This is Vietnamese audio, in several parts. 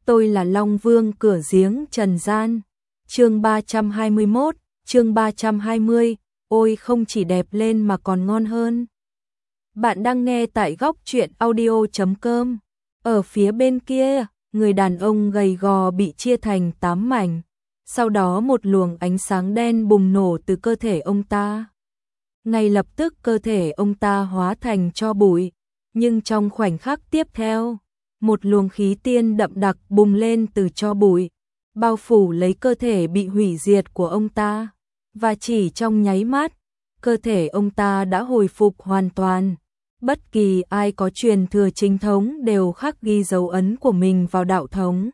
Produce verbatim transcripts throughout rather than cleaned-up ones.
tôi là Long Vương cửa giếng trần gian. Chương ba trăm hai mươi mốt, chương ba trăm hai mươi, ôi không chỉ đẹp lên mà còn ngon hơn. Bạn đang nghe tại góc truyện audio chấm com. Ở phía bên kia, người đàn ông gầy gò bị chia thành tám mảnh. Sau đó một luồng ánh sáng đen bùng nổ từ cơ thể ông ta. Ngay lập tức cơ thể ông ta hóa thành tro bụi, nhưng trong khoảnh khắc tiếp theo, một luồng khí tiên đậm đặc bùng lên từ tro bụi, bao phủ lấy cơ thể bị hủy diệt của ông ta, và chỉ trong nháy mắt, cơ thể ông ta đã hồi phục hoàn toàn. Bất kỳ ai có truyền thừa chính thống đều khắc ghi dấu ấn của mình vào đạo thống.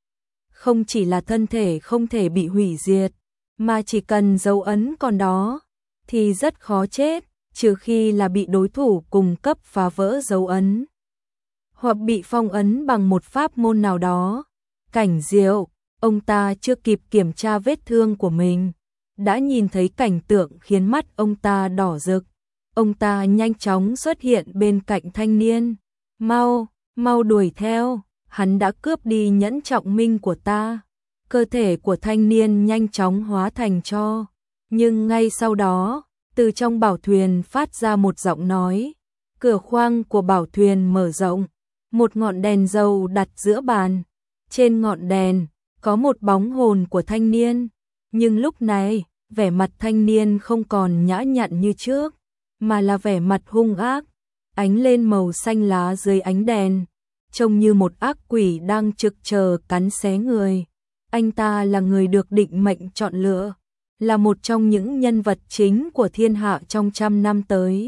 Không chỉ là thân thể không thể bị hủy diệt, mà chỉ cần dấu ấn còn đó, thì rất khó chết, trừ khi là bị đối thủ cùng cấp phá vỡ dấu ấn, hoặc bị phong ấn bằng một pháp môn nào đó. Cảnh Diệu, ông ta chưa kịp kiểm tra vết thương của mình, đã nhìn thấy cảnh tượng khiến mắt ông ta đỏ rực. Ông ta nhanh chóng xuất hiện bên cạnh thanh niên. Mau, mau đuổi theo, hắn đã cướp đi nhẫn trọng minh của ta. Cơ thể của thanh niên nhanh chóng hóa thành tro. Nhưng ngay sau đó, từ trong bảo thuyền phát ra một giọng nói. Cửa khoang của bảo thuyền mở rộng, một ngọn đèn dầu đặt giữa bàn. Trên ngọn đèn, có một bóng hồn của thanh niên. Nhưng lúc này, vẻ mặt thanh niên không còn nhã nhặn như trước, mà là vẻ mặt hung ác, ánh lên màu xanh lá dưới ánh đèn, trông như một ác quỷ đang trực chờ cắn xé người. Anh ta là người được định mệnh chọn lựa, là một trong những nhân vật chính của thiên hạ trong trăm năm tới.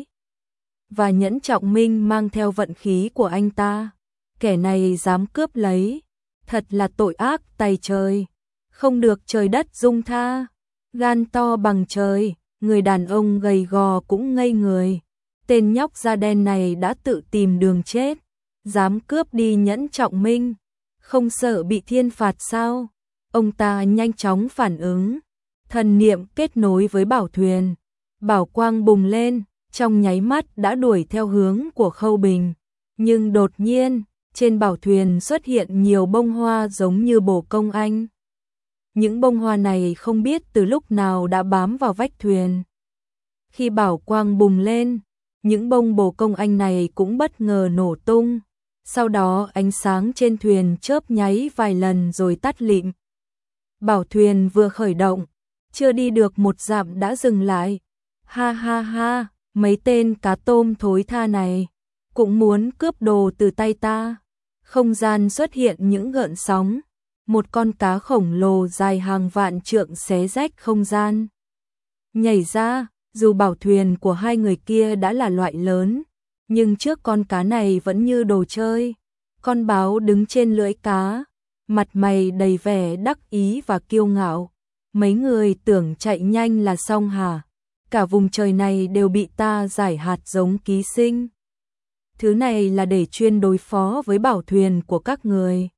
Và nhẫn trọng minh mang theo vận khí của anh ta. Kẻ này dám cướp lấy, thật là tội ác tày trời, không được trời đất dung tha. Gan to bằng trời, người đàn ông gầy gò cũng ngây người. Tên nhóc da đen này đã tự tìm đường chết, dám cướp đi nhẫn trọng minh, không sợ bị thiên phạt sao? Ông ta nhanh chóng phản ứng, thần niệm kết nối với bảo thuyền, bảo quang bùng lên, trong nháy mắt đã đuổi theo hướng của Khâu Bình. Nhưng đột nhiên, trên bảo thuyền xuất hiện nhiều bông hoa giống như bồ công anh. Những bông hoa này không biết từ lúc nào đã bám vào vách thuyền. Khi bảo quang bùng lên, những bông bồ công anh này cũng bất ngờ nổ tung. Sau đó ánh sáng trên thuyền chớp nháy vài lần rồi tắt lịm. Bảo thuyền vừa khởi động, chưa đi được một dặm đã dừng lại. Ha ha ha, mấy tên cá tôm thối tha này cũng muốn cướp đồ từ tay ta. Không gian xuất hiện những gợn sóng. Một con cá khổng lồ dài hàng vạn trượng xé rách không gian. Nhảy ra, dù bảo thuyền của hai người kia đã là loại lớn, nhưng trước con cá này vẫn như đồ chơi. Con báo đứng trên lưỡi cá, mặt mày đầy vẻ đắc ý và kiêu ngạo. Mấy người tưởng chạy nhanh là xong hả? Cả vùng trời này đều bị ta giải hạt giống ký sinh. Thứ này là để chuyên đối phó với bảo thuyền của các người.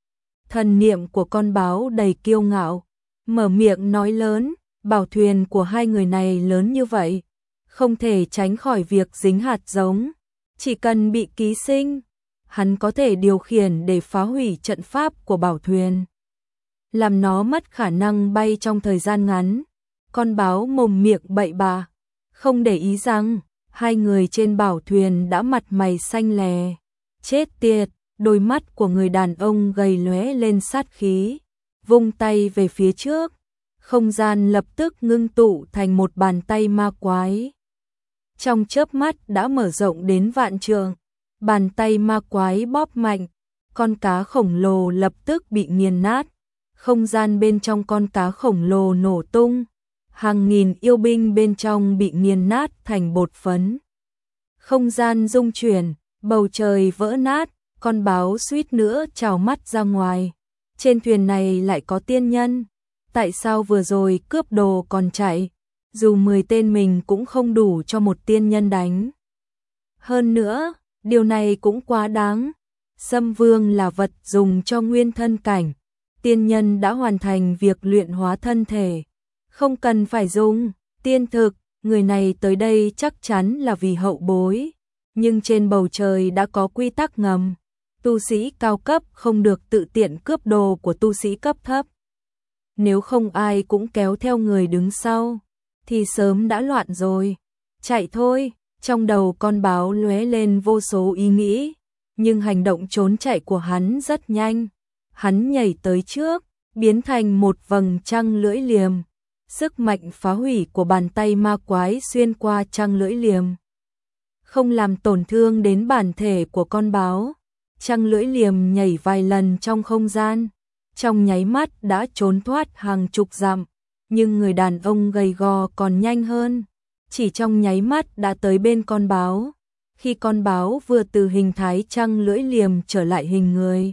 Thần niệm của con báo đầy kiêu ngạo, mở miệng nói lớn, bảo thuyền của hai người này lớn như vậy, không thể tránh khỏi việc dính hạt giống, chỉ cần bị ký sinh, hắn có thể điều khiển để phá hủy trận pháp của bảo thuyền, làm nó mất khả năng bay trong thời gian ngắn. Con báo mồm miệng bậy bạ, không để ý rằng hai người trên bảo thuyền đã mặt mày xanh lè. Chết tiệt! Đôi mắt của người đàn ông gầy lóe lên sát khí, vung tay về phía trước, không gian lập tức ngưng tụ thành một bàn tay ma quái. Trong chớp mắt đã mở rộng đến vạn trượng, bàn tay ma quái bóp mạnh, con cá khổng lồ lập tức bị nghiền nát, không gian bên trong con cá khổng lồ nổ tung, hàng nghìn yêu binh bên trong bị nghiền nát thành bột phấn. Không gian rung chuyển, bầu trời vỡ nát. Con báo suýt nữa trào mắt ra ngoài. Trên thuyền này lại có tiên nhân. Tại sao vừa rồi cướp đồ còn chạy? Dù mười tên mình cũng không đủ cho một tiên nhân đánh. Hơn nữa, điều này cũng quá đáng. Sâm vương là vật dùng cho nguyên thân cảnh. Tiên nhân đã hoàn thành việc luyện hóa thân thể. Không cần phải dùng tiên thực. Người này tới đây chắc chắn là vì hậu bối. Nhưng trên bầu trời đã có quy tắc ngầm. Tu sĩ cao cấp không được tự tiện cướp đồ của tu sĩ cấp thấp. Nếu không ai cũng kéo theo người đứng sau, thì sớm đã loạn rồi. Chạy thôi, trong đầu con báo lóe lên vô số ý nghĩ, nhưng hành động trốn chạy của hắn rất nhanh. Hắn nhảy tới trước, biến thành một vầng trăng lưỡi liềm. Sức mạnh phá hủy của bàn tay ma quái xuyên qua trăng lưỡi liềm, không làm tổn thương đến bản thể của con báo. Trăng lưỡi liềm nhảy vài lần trong không gian, trong nháy mắt đã trốn thoát hàng chục dặm, nhưng người đàn ông gầy gò còn nhanh hơn, chỉ trong nháy mắt đã tới bên con báo. Khi con báo vừa từ hình thái trăng lưỡi liềm trở lại hình người,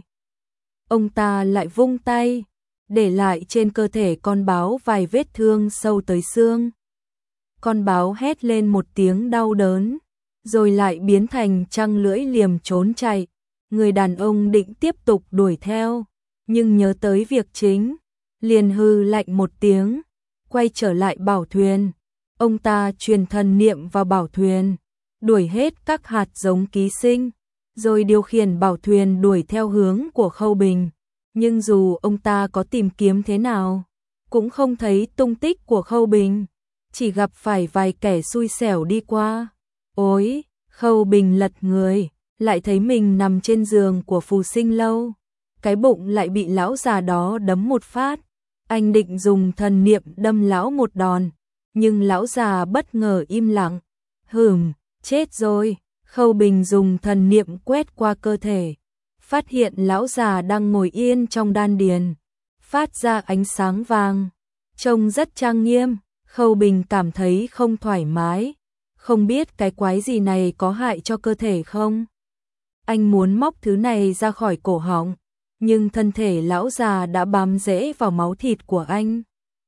ông ta lại vung tay, để lại trên cơ thể con báo vài vết thương sâu tới xương. Con báo hét lên một tiếng đau đớn, rồi lại biến thành trăng lưỡi liềm trốn chạy. Người đàn ông định tiếp tục đuổi theo, nhưng nhớ tới việc chính, liền hừ lạnh một tiếng, quay trở lại bảo thuyền. Ông ta truyền thần niệm vào bảo thuyền, đuổi hết các hạt giống ký sinh, rồi điều khiển bảo thuyền đuổi theo hướng của Khâu Bình. Nhưng dù ông ta có tìm kiếm thế nào, cũng không thấy tung tích của Khâu Bình, chỉ gặp phải vài kẻ xui xẻo đi qua. Ôi, Khâu Bình lật người, lại thấy mình nằm trên giường của Phù Sinh Lâu, cái bụng lại bị lão già đó đấm một phát. Anh định dùng thần niệm đâm lão một đòn, nhưng lão già bất ngờ im lặng. Hừm, chết rồi. Khâu Bình dùng thần niệm quét qua cơ thể, phát hiện lão già đang ngồi yên trong đan điền, phát ra ánh sáng vàng, trông rất trang nghiêm. Khâu Bình cảm thấy không thoải mái, không biết cái quái gì này có hại cho cơ thể không. Anh muốn móc thứ này ra khỏi cổ họng, nhưng thân thể lão già đã bám rễ vào máu thịt của anh,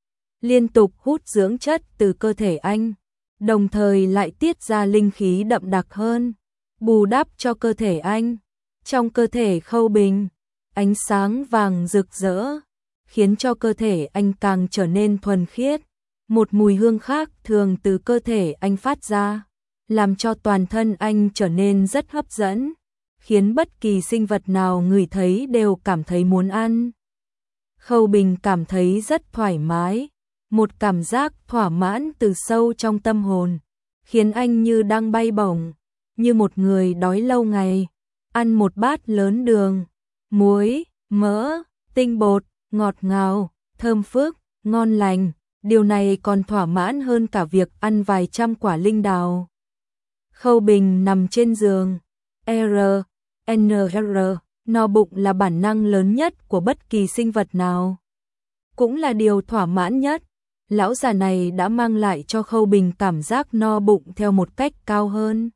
liên tục hút dưỡng chất từ cơ thể anh, đồng thời lại tiết ra linh khí đậm đặc hơn, bù đắp cho cơ thể anh. Trong cơ thể Khâu Bình, ánh sáng vàng rực rỡ, khiến cho cơ thể anh càng trở nên thuần khiết. Một mùi hương khác thường từ cơ thể anh phát ra, làm cho toàn thân anh trở nên rất hấp dẫn, khiến bất kỳ sinh vật nào ngửi thấy đều cảm thấy muốn ăn. Khâu Bình cảm thấy rất thoải mái, một cảm giác thỏa mãn từ sâu trong tâm hồn, khiến anh như đang bay bổng, như một người đói lâu ngày, ăn một bát lớn đường, muối, mỡ, tinh bột, ngọt ngào, thơm phức, ngon lành. Điều này còn thỏa mãn hơn cả việc ăn vài trăm quả linh đào. Khâu Bình nằm trên giường, R, N R, no bụng là bản năng lớn nhất của bất kỳ sinh vật nào, cũng là điều thỏa mãn nhất. Lão già này đã mang lại cho Khâu Bình cảm giác no bụng theo một cách cao hơn,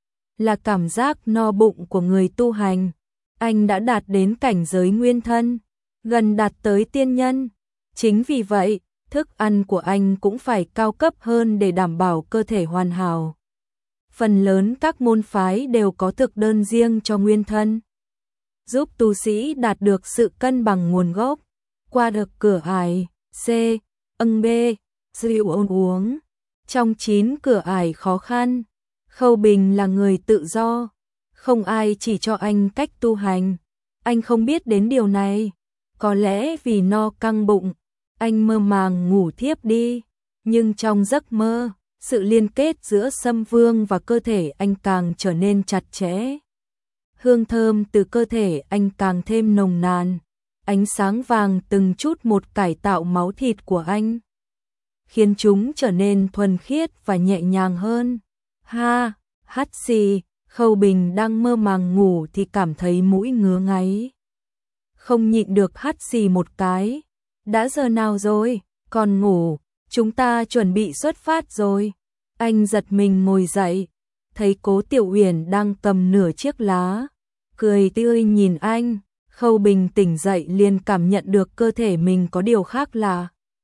là cảm giác no bụng của người tu hành. Anh đã đạt đến cảnh giới nguyên thân, gần đạt tới tiên nhân. Chính vì vậy, thức ăn của anh cũng phải cao cấp hơn để đảm bảo cơ thể hoàn hảo. Phần lớn các môn phái đều có thực đơn riêng cho nguyên thân, giúp tu sĩ đạt được sự cân bằng nguồn gốc, qua được cửa ải C, âng B, rượu ôn uống. Trong chín cửa ải khó khăn, Khâu Bình là người tự do, không ai chỉ cho anh cách tu hành. Anh không biết đến điều này, có lẽ vì no căng bụng, anh mơ màng ngủ thiếp đi, nhưng trong giấc mơ, sự liên kết giữa Sâm Vương và cơ thể anh càng trở nên chặt chẽ. Hương thơm từ cơ thể anh càng thêm nồng nàn, ánh sáng vàng từng chút một cải tạo máu thịt của anh, khiến chúng trở nên thuần khiết và nhẹ nhàng hơn. Ha, hắt xì, Khâu Bình đang mơ màng ngủ thì cảm thấy mũi ngứa ngáy, không nhịn được hắt xì một cái. Đã giờ nào rồi? Còn ngủ, chúng ta chuẩn bị xuất phát rồi. Anh giật mình ngồi dậy, thấy Cố Tiểu Uyển đang cầm nửa chiếc lá, cười tươi nhìn anh. Khâu Bình tỉnh dậy liền cảm nhận được cơ thể mình có điều khác lạ.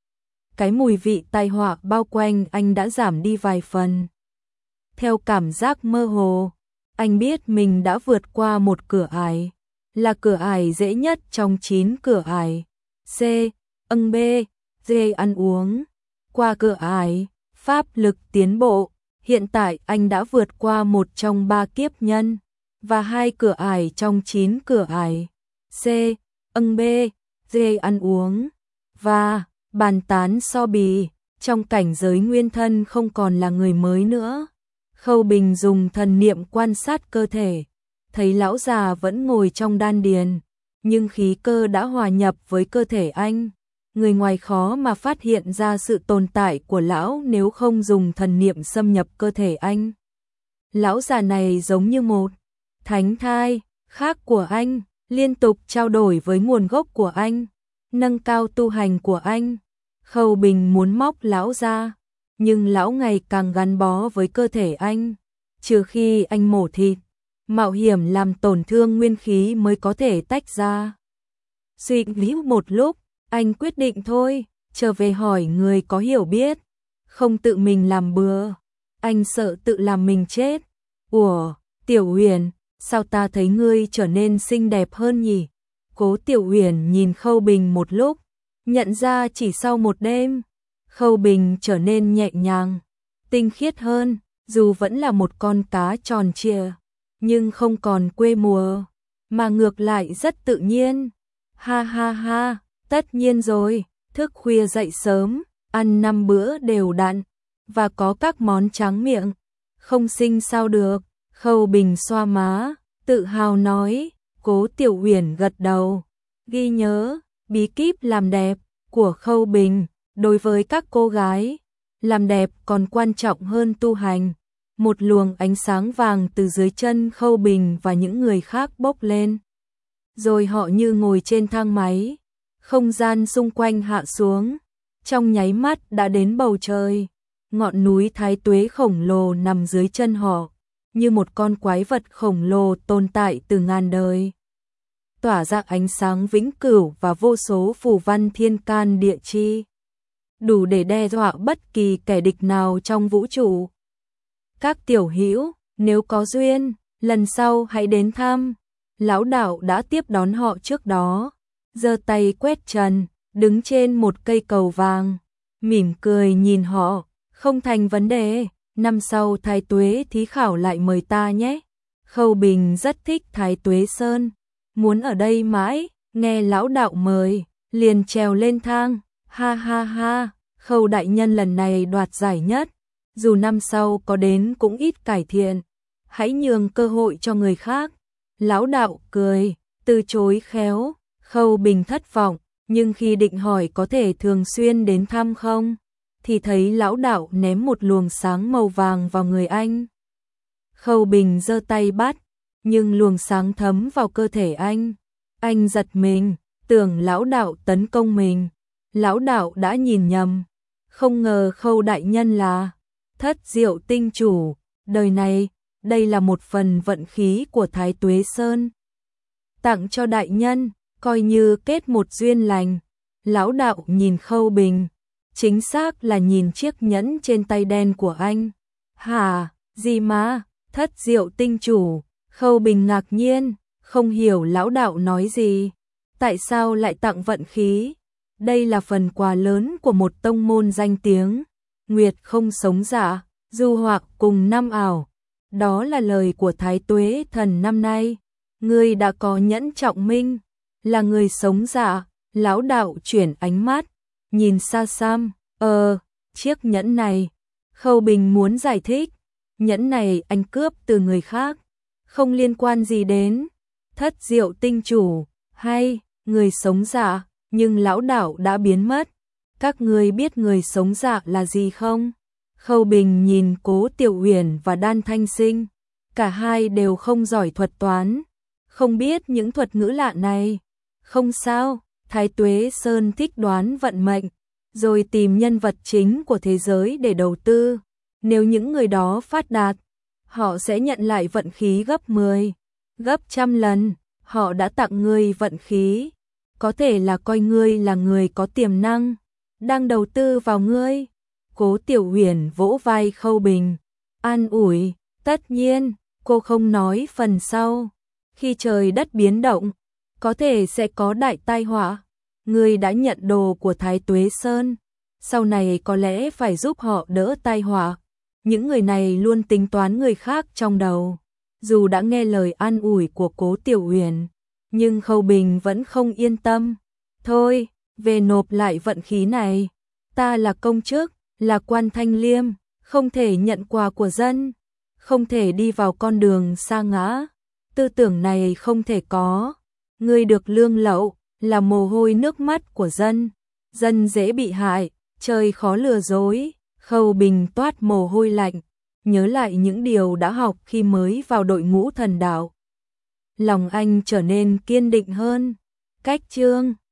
Cái mùi vị tai họa bao quanh anh đã giảm đi vài phần. Theo cảm giác mơ hồ, anh biết mình đã vượt qua một cửa ải, là cửa ải dễ nhất trong chín cửa ải. C, âng B, D ăn uống. Qua cửa ải, pháp lực tiến bộ, hiện tại anh đã vượt qua một trong ba kiếp nhân, và hai cửa ải trong chín cửa ải. C. Âng B. D. Ăn uống và bàn tán so bì, trong cảnh giới nguyên thân không còn là người mới nữa. Khâu Bình dùng thần niệm quan sát cơ thể, thấy lão già vẫn ngồi trong đan điền, nhưng khí cơ đã hòa nhập với cơ thể anh. Người ngoài khó mà phát hiện ra sự tồn tại của lão nếu không dùng thần niệm xâm nhập cơ thể anh. Lão già này giống như một thánh thai khác của anh, liên tục trao đổi với nguồn gốc của anh, nâng cao tu hành của anh. Khâu Bình muốn móc lão ra, nhưng lão ngày càng gắn bó với cơ thể anh, trừ khi anh mổ thịt, mạo hiểm làm tổn thương nguyên khí mới có thể tách ra. Suy nghĩ một lúc, anh quyết định thôi, trở về hỏi người có hiểu biết, không tự mình làm bừa. Anh sợ tự làm mình chết. Ủa, Tiểu Huyền, sao ta thấy ngươi trở nên xinh đẹp hơn nhỉ? Cố Tiểu Huyền nhìn Khâu Bình một lúc, nhận ra chỉ sau một đêm, Khâu Bình trở nên nhẹ nhàng, tinh khiết hơn, dù vẫn là một con cá tròn trịa, nhưng không còn quê mùa, mà ngược lại rất tự nhiên. Ha ha ha, tất nhiên rồi, thức khuya dậy sớm, ăn năm bữa đều đặn, và có các món tráng miệng, không xinh sao được. Khâu Bình xoa má, tự hào nói. Cố Tiểu Huyền gật đầu, ghi nhớ bí kíp làm đẹp của Khâu Bình. Đối với các cô gái, làm đẹp còn quan trọng hơn tu hành. Một luồng ánh sáng vàng từ dưới chân Khâu Bình và những người khác bốc lên, rồi họ như ngồi trên thang máy, không gian xung quanh hạ xuống, trong nháy mắt đã đến bầu trời. Ngọn núi Thái Tuế khổng lồ nằm dưới chân họ, như một con quái vật khổng lồ tồn tại từ ngàn đời, tỏa ra ánh sáng vĩnh cửu và vô số phù văn thiên can địa chi, đủ để đe dọa bất kỳ kẻ địch nào trong vũ trụ. Các tiểu hữu, nếu có duyên, lần sau hãy đến thăm. Lão đạo đã tiếp đón họ trước đó, giơ tay quét trần, đứng trên một cây cầu vàng, mỉm cười nhìn họ. Không thành vấn đề, năm sau Thái Tuế thí khảo lại mời ta nhé. Khâu Bình rất thích Thái Tuế Sơn, muốn ở đây mãi. Nghe lão đạo mời, liền trèo lên thang. Ha ha ha, Khâu đại nhân lần này đoạt giải nhất, dù năm sau có đến cũng ít cải thiện, hãy nhường cơ hội cho người khác. Lão đạo cười, từ chối khéo. Khâu Bình thất vọng, nhưng khi định hỏi có thể thường xuyên đến thăm không, thì thấy lão đạo ném một luồng sáng màu vàng vào người anh. Khâu Bình giơ tay bắt, nhưng luồng sáng thấm vào cơ thể anh. Anh giật mình, tưởng lão đạo tấn công mình. Lão đạo đã nhìn nhầm, không ngờ Khâu đại nhân là Thất Diệu tinh chủ. Đời này, đây là một phần vận khí của Thái Tuế Sơn, tặng cho đại nhân, coi như kết một duyên lành. Lão đạo nhìn Khâu Bình, chính xác là nhìn chiếc nhẫn trên tay đen của anh. Hả, gì mà, Thất Diệu tinh chủ? Khâu Bình ngạc nhiên, không hiểu lão đạo nói gì. Tại sao lại tặng vận khí? Đây là phần quà lớn của một tông môn danh tiếng. Nguyệt không sống dạ, du hoặc cùng năm ảo. Đó là lời của Thái Tuế thần năm nay. Ngươi đã có nhẫn trọng minh, là người sống dạ. Lão đạo chuyển ánh mắt, nhìn xa xăm. Ờ, chiếc nhẫn này. Khâu Bình muốn giải thích. Nhẫn này anh cướp từ người khác, không liên quan gì đến Thất Diệu tinh chủ hay người sống dạ, nhưng lão đạo đã biến mất. Các ngươi biết người sống dạ là gì không? Khâu Bình nhìn Cố Tiểu Huyền và Đan Thanh Sinh, cả hai đều không giỏi thuật toán, không biết những thuật ngữ lạ này. Không sao, Thái Tuế Sơn thích đoán vận mệnh, rồi tìm nhân vật chính của thế giới để đầu tư. Nếu những người đó phát đạt, họ sẽ nhận lại vận khí gấp mười, gấp trăm lần. Họ đã tặng ngươi vận khí, có thể là coi ngươi là người có tiềm năng, đang đầu tư vào ngươi. Cố Tiểu Huyền vỗ vai Khâu Bình, an ủi, tất nhiên, cô không nói phần sau. Khi trời đất biến động, có thể sẽ có đại tai họa. Ngươi đã nhận đồ của Thái Tuế Sơn, sau này có lẽ phải giúp họ đỡ tai họa. Những người này luôn tính toán người khác trong đầu, Dù đã nghe lời an ủi của Cố Tiểu Uyển, nhưng Khâu Bình vẫn không yên tâm. Thôi, về nộp lại vận khí này. Ta là công chức, là quan thanh liêm, không thể nhận quà của dân, không thể đi vào con đường sa ngã. Tư tưởng này không thể có. Ngươi được lương lậu, là mồ hôi nước mắt của dân. Dân dễ bị hại, trời khó lừa dối. Khâu Bình toát mồ hôi lạnh, nhớ lại những điều đã học khi mới vào đội ngũ thần đạo. Lòng anh trở nên kiên định hơn. Cách chương